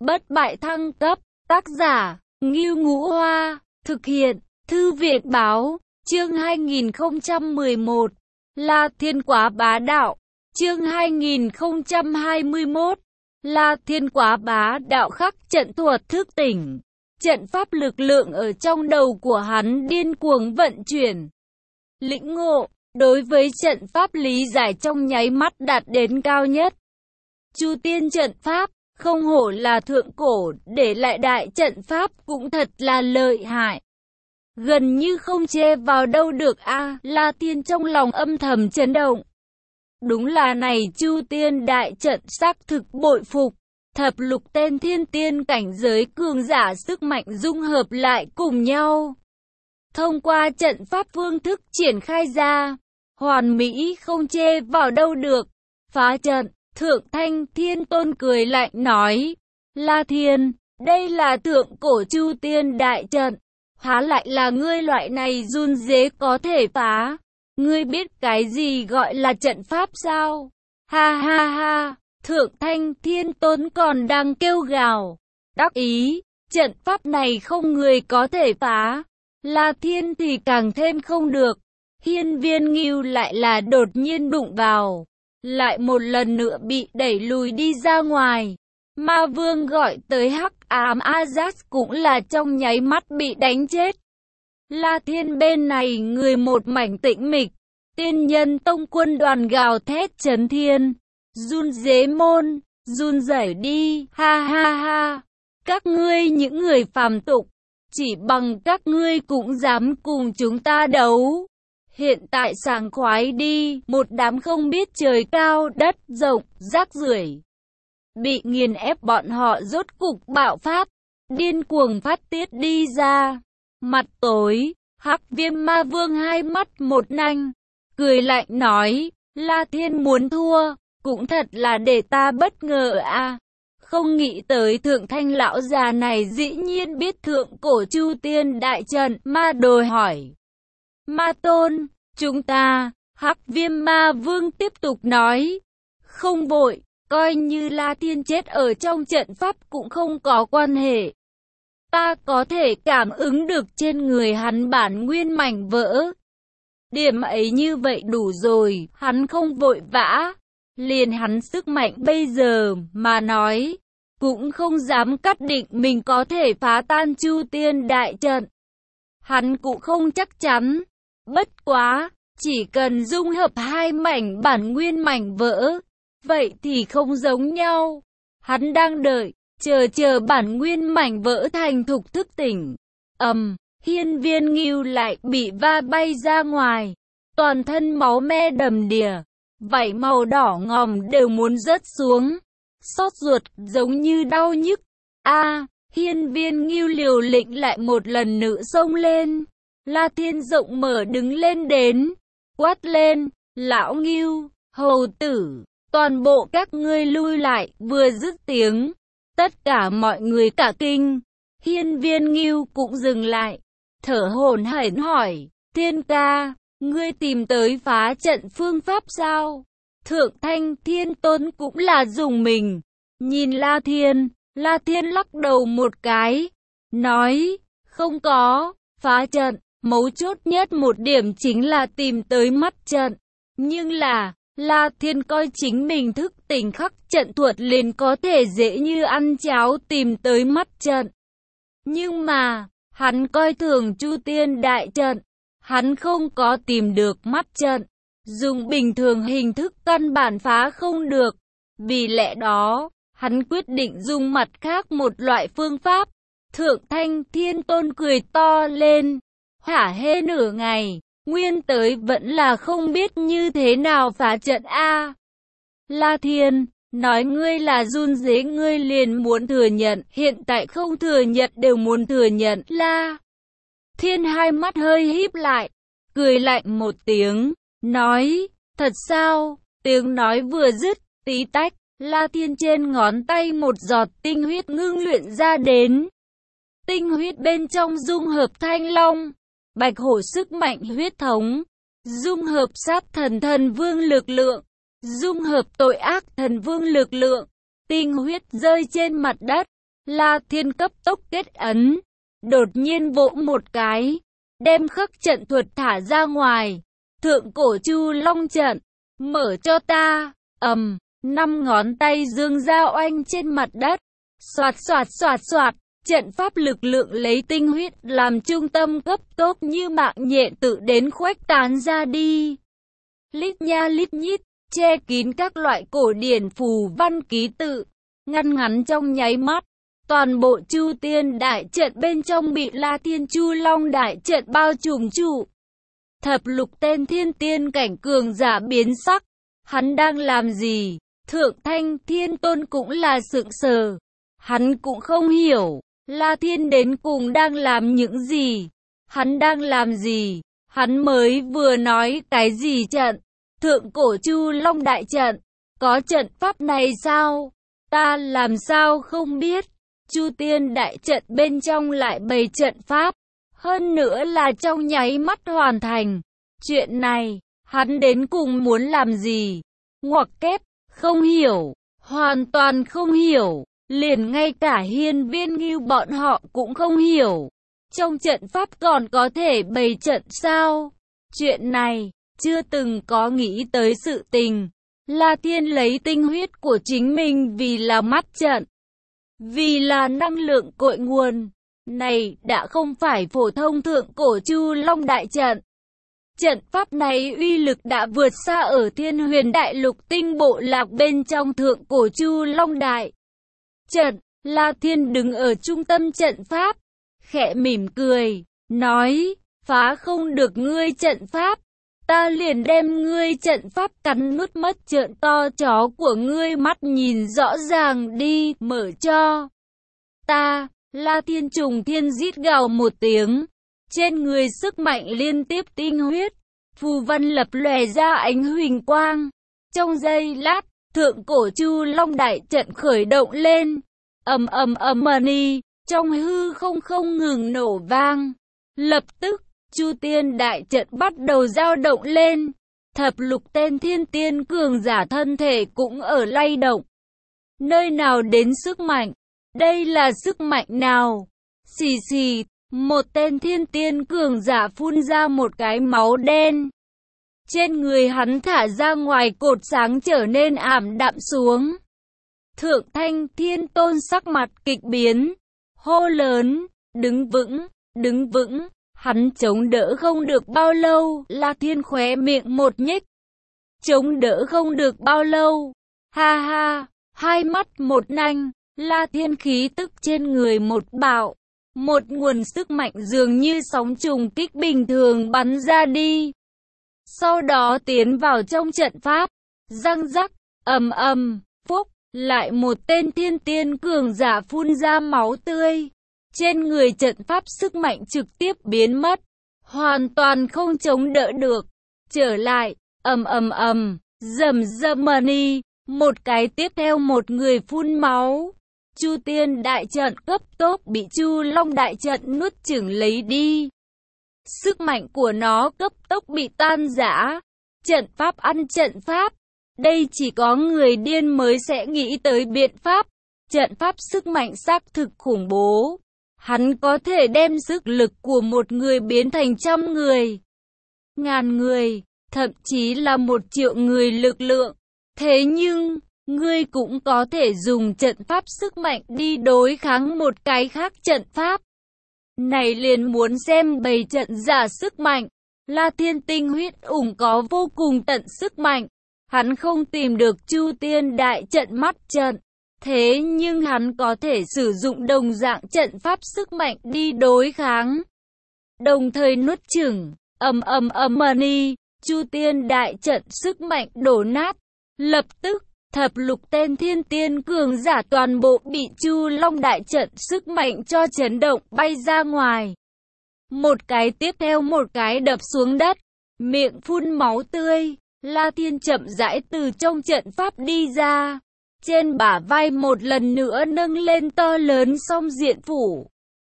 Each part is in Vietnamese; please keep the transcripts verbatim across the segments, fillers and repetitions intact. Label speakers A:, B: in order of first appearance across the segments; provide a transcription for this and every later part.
A: bất bại thăng cấp, tác giả, Ngưu Ngũ Hoa, thực hiện, Thư viện Báo, chương hai nghìn không trăm mười một, La Thiên quá bá đạo, chương hai nghìn không trăm hai mươi mốt, La Thiên quá bá đạo khắc trận thuật thức tỉnh, trận pháp lực lượng ở trong đầu của hắn điên cuồng vận chuyển. Lĩnh ngộ, đối với trận pháp lý giải trong nháy mắt đạt đến cao nhất. Chu tiên trận pháp, không hổ là thượng cổ, để lại đại trận pháp cũng thật là lợi hại. Gần như không chê vào đâu được a à, La Thiên trong lòng âm thầm chấn động. Đúng là này Chu tiên đại trận xác thực bội phục. Thập lục tên thiên tiên cảnh giới cường giả sức mạnh dung hợp lại cùng nhau. Thông qua trận pháp phương thức triển khai ra, hoàn mỹ không chê vào đâu được. Phá trận, Thượng Thanh Thiên Tôn cười lạnh nói, La Thiên, đây là thượng cổ Chu tiên đại trận, há lại là ngươi loại này run rế có thể phá. Ngươi biết cái gì gọi là trận pháp sao? Ha ha ha, Thượng Thanh Thiên Tôn còn đang kêu gào, đắc ý, trận pháp này không người có thể phá. La Thiên thì càng thêm không được. Hiên Viên Ngưu lại là đột nhiên đụng vào, lại một lần nữa bị đẩy lùi đi ra ngoài. Ma Vương gọi tới Hắc Ám Azaz cũng là trong nháy mắt bị đánh chết. La Thiên bên này người một mảnh tĩnh mịch. Tiên Nhân Tông quân đoàn gào thét chấn thiên. Run rế môn, run rẩy đi, ha ha ha. Các ngươi những người phàm tục, chỉ bằng các ngươi cũng dám cùng chúng ta đấu. Hiện tại sảng khoái đi, một đám không biết trời cao đất rộng, rác rưởi. Bị nghiền ép bọn họ rốt cục bạo phát, điên cuồng phát tiết đi ra. Mặt tối, Hắc Viêm Ma Vương hai mắt một nanh, cười lạnh nói, La Thiên muốn thua, cũng thật là để ta bất ngờ à. Không nghĩ tới Thượng Thanh lão già này dĩ nhiên biết thượng cổ Chu tiên đại trận. Ma đồi hỏi, Ma Tôn, chúng ta, Hắc Viêm Ma Vương tiếp tục nói, không vội, coi như La Thiên chết ở trong trận pháp cũng không có quan hệ. Ta có thể cảm ứng được trên người hắn bản nguyên mảnh vỡ. Điểm ấy như vậy đủ rồi, hắn không vội vã. Liền hắn sức mạnh bây giờ mà nói, cũng không dám cắt định mình có thể phá tan Chu tiên đại trận. Hắn cũng không chắc chắn. Bất quá, chỉ cần dung hợp hai mảnh bản nguyên mảnh vỡ, vậy thì không giống nhau. Hắn đang đợi, chờ chờ bản nguyên mảnh vỡ thành thục thức tỉnh. Ầm, um, Hiên Viên Ngưu lại bị va bay ra ngoài, toàn thân máu me đầm đìa, vảy màu đỏ ngòm đều muốn rớt xuống, xót ruột giống như đau nhức. A, à, Hiên Viên Ngưu liều lĩnh lại một lần nữa xông lên. La Thiên rộng mở đứng lên đến, quát lên, lão Ngưu, hầu tử, toàn bộ các ngươi lui lại. Vừa dứt tiếng, tất cả mọi người cả kinh. Hiên Viên Ngưu cũng dừng lại, thở hổn hển hỏi, Thiên ca, ngươi tìm tới phá trận phương pháp sao? Thượng Thanh Thiên Tôn cũng là dùng mình, nhìn La Thiên. La Thiên lắc đầu một cái, nói, không có, phá trận, mấu chốt nhất một điểm chính là tìm tới mắt trận. Nhưng là, La Thiên coi chính mình thức tỉnh khắc trận thuật liền có thể dễ như ăn cháo tìm tới mắt trận. Nhưng mà, hắn coi thường Chu tiên đại trận, hắn không có tìm được mắt trận. Dùng bình thường hình thức căn bản phá không được. Vì lẽ đó, hắn quyết định dùng mặt khác một loại phương pháp. Thượng Thanh Thiên Tôn cười to lên, hả hê nửa ngày, nguyên tới vẫn là không biết như thế nào phá trận a. La Thiên, nói ngươi là run rế ngươi liền muốn thừa nhận, hiện tại không thừa nhận đều muốn thừa nhận. La Thiên hai mắt hơi híp lại, cười lạnh một tiếng, nói, thật sao? Tiếng nói vừa dứt, tí tách, La Thiên trên ngón tay một giọt tinh huyết ngưng luyện ra đến. Tinh huyết bên trong dung hợp Thanh Long, Bạch Hổ sức mạnh huyết thống, dung hợp sát thần thần vương lực lượng, dung hợp tội ác thần vương lực lượng. Tinh huyết rơi trên mặt đất, La Thiên cấp tốc kết ấn, đột nhiên vỗ một cái, đem khắc trận thuật thả ra ngoài. Thượng cổ Chu Long trận, mở cho ta. Ầm, năm ngón tay dương ra oanh trên mặt đất. Xoạt xoạt xoạt xoạt, trận pháp lực lượng lấy tinh huyết làm trung tâm cấp tốc như mạng nhện tự đến khuếch tán ra đi. Lít nha lít nhít, che kín các loại cổ điển phù văn ký tự, ngăn ngắn trong nháy mắt. Toàn bộ Chu Tiên đại trận bên trong bị La Thiên Chu Long đại trận bao trùm trụ. Thập lục tên thiên tiên cảnh cường giả biến sắc. Hắn đang làm gì? Thượng Thanh Thiên Tôn cũng là sững sờ. Hắn cũng không hiểu, La Thiên đến cùng đang làm những gì? Hắn đang làm gì? Hắn mới vừa nói cái gì trận? Thượng cổ Chu Long đại trận, có trận pháp này sao? Ta làm sao không biết? Chu Tiên đại trận bên trong lại bày trận pháp, hơn nữa là trong nháy mắt hoàn thành. Chuyện này, hắn đến cùng muốn làm gì? Ngoặc kép, không hiểu, hoàn toàn không hiểu, liền ngay cả Hiên Viên Ngưu bọn họ cũng không hiểu. Trong trận pháp còn có thể bày trận sao? Chuyện này, chưa từng có nghĩ tới sự tình. La Thiên lấy tinh huyết của chính mình vì là mắt trận, vì là năng lượng cội nguồn. Này đã không phải phổ thông thượng cổ Chu Long đại trận. Trận pháp này uy lực đã vượt xa ở Thiên Huyền Đại Lục tinh bộ lạc bên trong thượng cổ Chu Long đại trận. La Thiên đứng ở trung tâm trận pháp, khẽ mỉm cười, nói, phá không được ngươi trận pháp, ta liền đem ngươi trận pháp cắn nuốt mất. Trợn to chó của ngươi mắt nhìn rõ ràng đi, mở cho ta. La Thiên trùng thiên rít gào một tiếng, trên người sức mạnh liên tiếp tinh huyết, phù văn lập lòe ra ánh huỳnh quang. Trong giây lát, thượng cổ Chu Long đại trận khởi động lên, ầm ầm ầm mani, trong hư không không ngừng nổ vang. Lập tức, Chu Tiên đại trận bắt đầu dao động lên, thập lục tên thiên tiên cường giả thân thể cũng ở lay động. Nơi nào đến sức mạnh? Đây là sức mạnh nào? Xì xì, một tên thiên tiên cường giả phun ra một cái máu đen. Trên người hắn thả ra ngoài cột sáng trở nên ảm đạm xuống. Thượng Thanh Thiên Tôn sắc mặt kịch biến, hô lớn, đứng vững, đứng vững. Hắn chống đỡ không được bao lâu, La Thiên khóe miệng một nhếch. Chống đỡ không được bao lâu, ha ha, hai mắt một nanh, La Thiên khí tức trên người một bạo. Một nguồn sức mạnh dường như sóng trùng kích bình thường bắn ra đi. Sau đó tiến vào trong trận pháp, răng rắc, ầm ầm, phúc, lại một tên thiên tiên cường giả phun ra máu tươi. Trên người trận pháp sức mạnh trực tiếp biến mất, hoàn toàn không chống đỡ được. Trở lại, ầm ầm ầm, rầm rầm mani, một cái tiếp theo một người phun máu. Chu Tiên đại trận cấp tốc bị Chu Long đại trận nuốt chửng lấy đi. Sức mạnh của nó cấp tốc bị tan rã. Trận pháp ăn trận pháp. Đây chỉ có người điên mới sẽ nghĩ tới biện pháp. Trận pháp sức mạnh xác thực khủng bố. Hắn có thể đem sức lực của một người biến thành trăm người, ngàn người, thậm chí là một triệu người lực lượng. Thế nhưng, ngươi cũng có thể dùng trận pháp sức mạnh đi đối kháng một cái khác trận pháp. Này liền muốn xem bày trận giả sức mạnh. La Thiên tinh huyết ủng có vô cùng tận sức mạnh. Hắn không tìm được Chu Tiên đại trận mắt trận. Thế nhưng hắn có thể sử dụng đồng dạng trận pháp sức mạnh đi đối kháng. Đồng thời nuốt chửng, ầm ầm ầm mani, Chu Tiên đại trận sức mạnh đổ nát. Lập tức, thập lục tên thiên tiên cường giả toàn bộ bị Chu Long đại trận sức mạnh cho chấn động bay ra ngoài. Một cái tiếp theo một cái đập xuống đất, miệng phun máu tươi. La Thiên chậm rãi từ trong trận pháp đi ra. Trên bả vai một lần nữa nâng lên to lớn song diện phủ.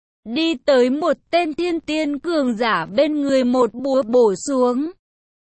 A: Đi tới một tên thiên tiên cường giả bên người một búa bổ xuống.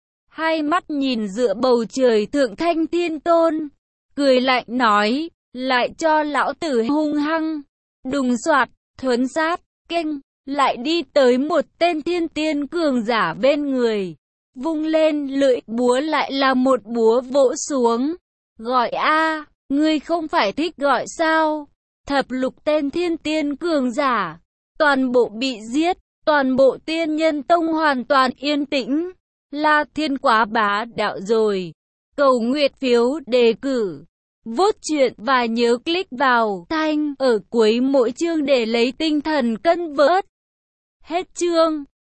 A: Hai mắt nhìn dựa bầu trời Thượng Thanh Thiên Tôn. Cười lạnh nói, lại cho lão tử hung hăng. Đùng soạt, thuấn sát, kênh, lại đi tới một tên thiên tiên cường giả bên người. Vung lên lưỡi búa lại là một búa vỗ xuống. Gọi a, ngươi không phải thích gọi sao? Thập lục tên thiên tiên cường giả, toàn bộ bị giết, toàn bộ tiên nhân tông hoàn toàn yên tĩnh. La Thiên quá bá đạo rồi. Cầu nguyện phiếu đề cử, vote chuyện và nhớ click vào thanh ở cuối mỗi chương để lấy tinh thần cân vớt. Hết chương.